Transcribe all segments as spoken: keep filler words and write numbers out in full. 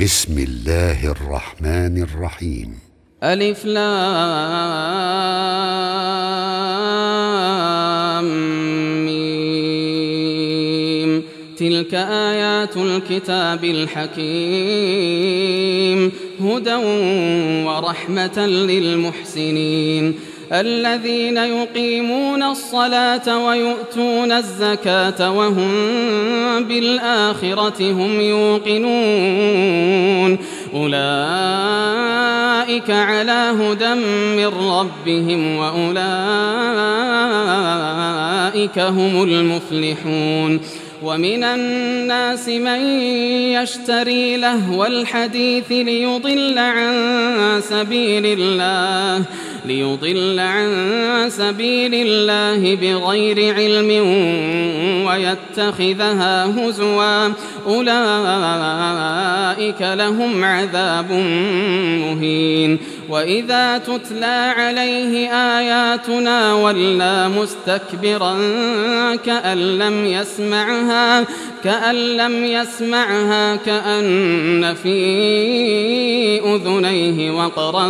بسم الله الرحمن الرحيم. ألف لام ميم. تلك آيات الكتاب الحكيم، هدى ورحمة للمحسنين الذين يقيمون الصلاة ويؤتون الزكاة وهم بالآخرة هم يوقنون، أولئك على هدى من ربهم وأولئك هم المفلحون. ومن الناس من يشتري لهو الحديث ليضل عن سبيل الله ليضل عن سبيل الله بغير علم ويتخذها هزوا، أولئك لهم عذاب مهين. وإذا تتلى عليه آياتنا ولى مستكبرا كأن لم يسمعها كأن لم يسمعها كأن في أذنيه وقرا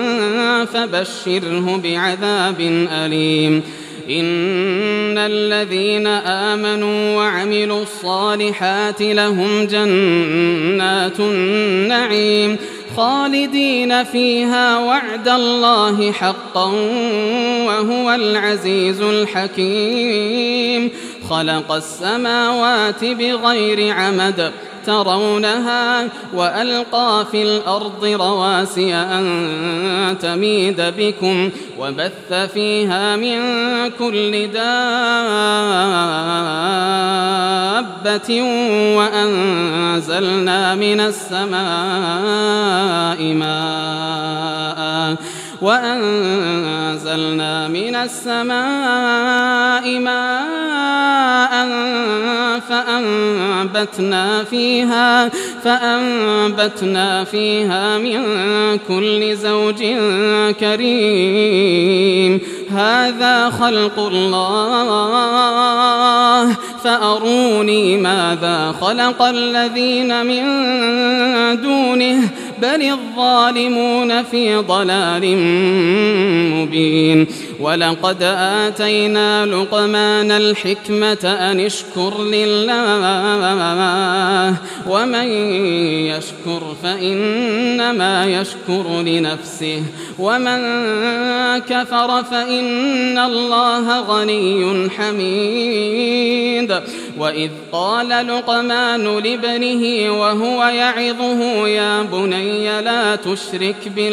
فبشره بعذاب أليم. إن الذين آمنوا وعملوا الصالحات لهم جنات النعيم خالدين فيها وعد الله حقا وهو العزيز الحكيم. خلق السماوات بغير عمد ترونها وألقى في الأرض رواسي أن تميد بكم وبث فيها من كل دابة وأنزلنا من السماء ماء وأنزلنا من السماء ماء فأنبتنا فيها فأنبتنا فيها من كل زوج كريم. هذا خلق الله فأروني ماذا خلق الذين من دونه بل الظالمون في ضلال مبين. ولقد آتينا لقمان الحكمة أن اشكر لله ومن يشكر فإنما يشكر لنفسه ومن كفر فإن الله غني حميد. وإذ قال لقمان لابنه وهو يعظه يا بني لا تشرك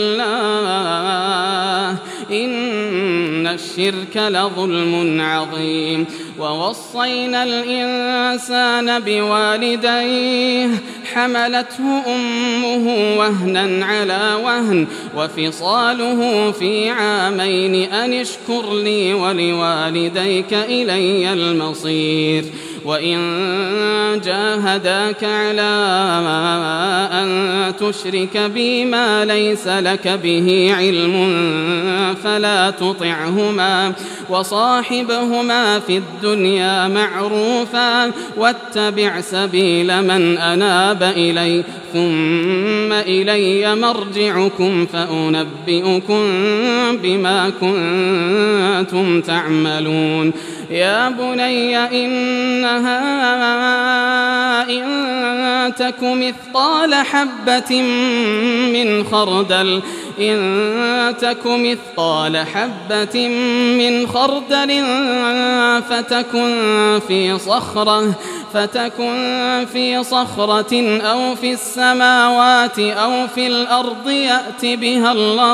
بالله إن الشرك لظلم عظيم. ووصينا الإنسان بوالديه حملته أمه وهنا على وهن وفصاله في عامين أن اشكر لي ولوالديك إلي المصير. وإن جاهداك على أن تشرك بي ما ليس لك به علم فلا تطعهما وصاحبهما في الدنيا معروفا واتبع سبيل من أناب إلي ثم إلي مرجعكم فأنبئكم بما كنتم تعملون. يا بني إنها إن تك مثقال حبة من خردل إن تك مثقال حبة من خردل فتكن في صخرة فتكن في صخرة أو في السماوات أو في الأرض يأت بها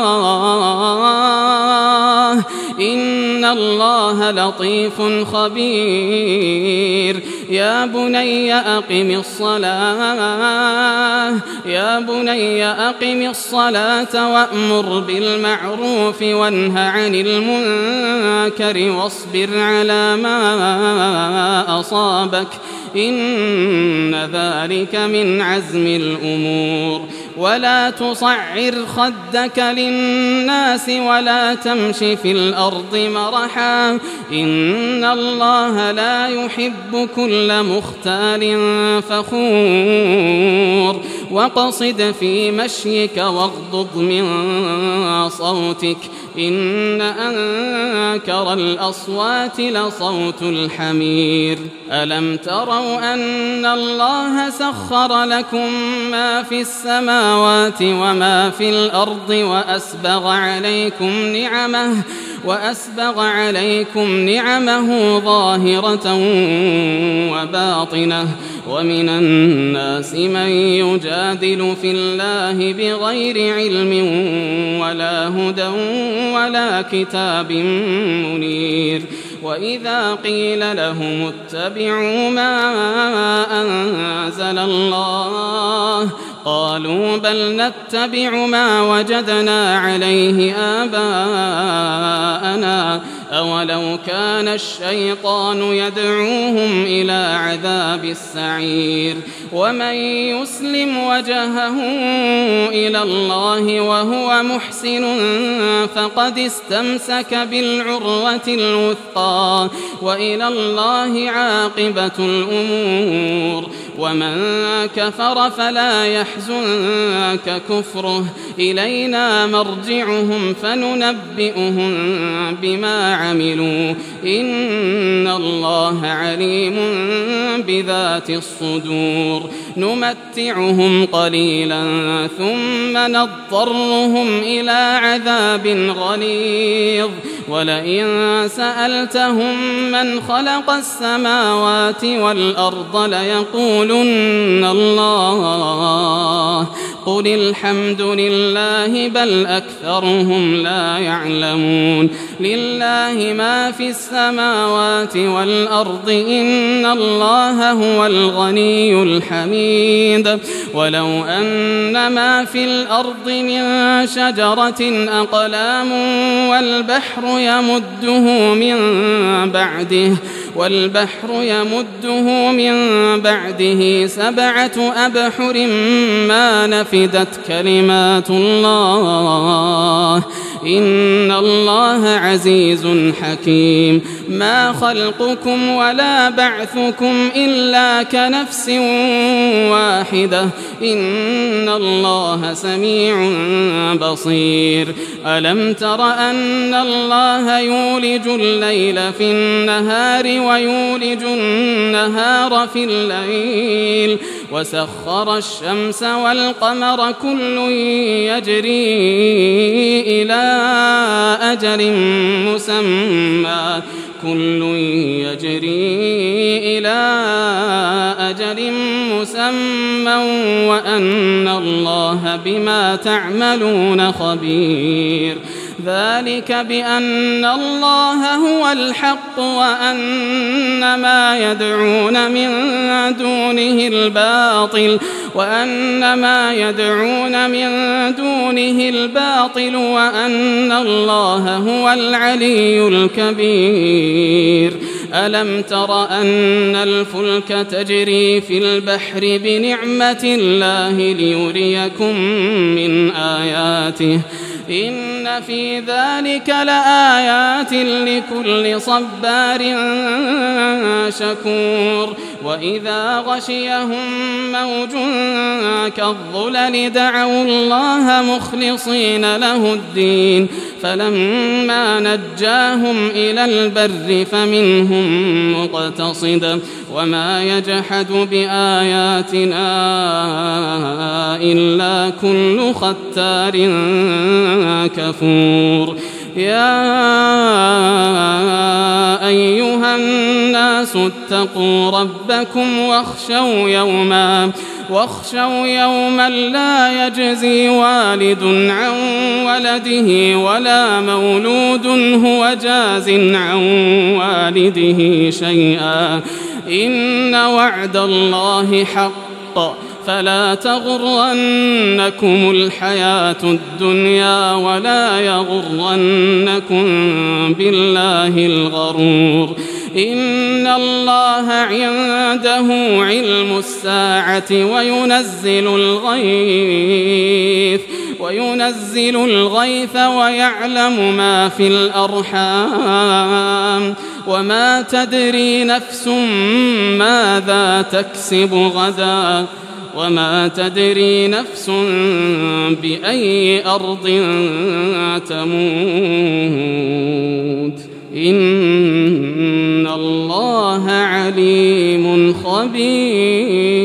الله إن الله لطيف خبير. يا بني أقم الصلاة يا بني أقم الصلاة وأمر بالمعروف وانه عن المنكر واصبر على ما أصابك إن ذلك من عزم الأمور. ولا تصعر خدك للناس ولا تمش في الأرض مرحا إن الله لا يحب كل مختال فخور وقصد في مشيك واغضض من صوتك إن أنكر الأصوات لصوت الحمير ألم تروا أن الله سخر لكم ما في السماوات وما في الأرض وأسبغ عليكم نعمه وأسبغ عليكم نعمه ظاهرة وباطنة ومن الناس من يجادل في الله بغير علم ولا هدى ولا كتاب منير وإذا قيل لهم اتبعوا ما أنزل الله قالوا بل نتبع ما وجدنا عليه آباءنا أولو كان الشيطان يدعوهم إلى عذاب السعير ومن يسلم وجهه إلى الله وهو محسن فقد استمسك بالعروة الوثقى وإلى الله عاقبة الأمور ومن كفر فلا يحزنك كفره إلينا مرجعهم فننبئهم بما عملوا إن الله عليم بذات الصدور نمتعهم قليلا ثم نضطرهم إلى عذاب غليظ ولئن سألتهم من خلق السماوات والأرض ليقولن الله قل الحمد لله بل أكثرهم لا يعلمون لله ما في السماوات والأرض إن الله هو الغني الحميد ولو أن ما في الأرض من شجرة أقلام والبحر يمده من بعده والبحر يمده من بعده سبعة أبحر ما نفدت كلمات الله إن الله عزيز حكيم ما خلقكم ولا بعثكم إلا كنفس واحدة إن الله سميع بصير ألم تر أن الله يولج الليل في النهار ويولج النهار في الليل وسخر الشمس والقمر كل يجري إلى أجل مسمى كل يجري إلى أجل مسمى وأن الله بما تعملون خبير ذلك بأن الله هو الحق وأن ما يدعون من دونه الباطل وأن ما يدعون من دونه الباطل وأن الله هو العلي الكبير ألم تر أن الفلك تجري في البحر بنعمة الله ليريكم من آياته إن في ذلك لآيات لكل صبار شكور وإذا غشيهم موج كالظلل دعوا الله مخلصين له الدين فلما نجاهم إلى البر فمنهم مقتصد وما يجحد بآياتنا إلا كل ختار كفور يا أيها الناس اتقوا ربكم واخشوا يوما واخشوا يوما لا يجزي والد عن ولده ولا مولود هو جاز عن والده شيئا إن وعد الله حق فلا تغرنكم الحياة الدنيا ولا يغرنكم بالله الغرور إن الله عنده علم الساعة وينزل الغيث وينزل الغيث ويعلم ما في الأرحام وما تدري نفس ماذا تكسب غدا وما تدري نفس بأي أرض تموت إن الله عليم خبير.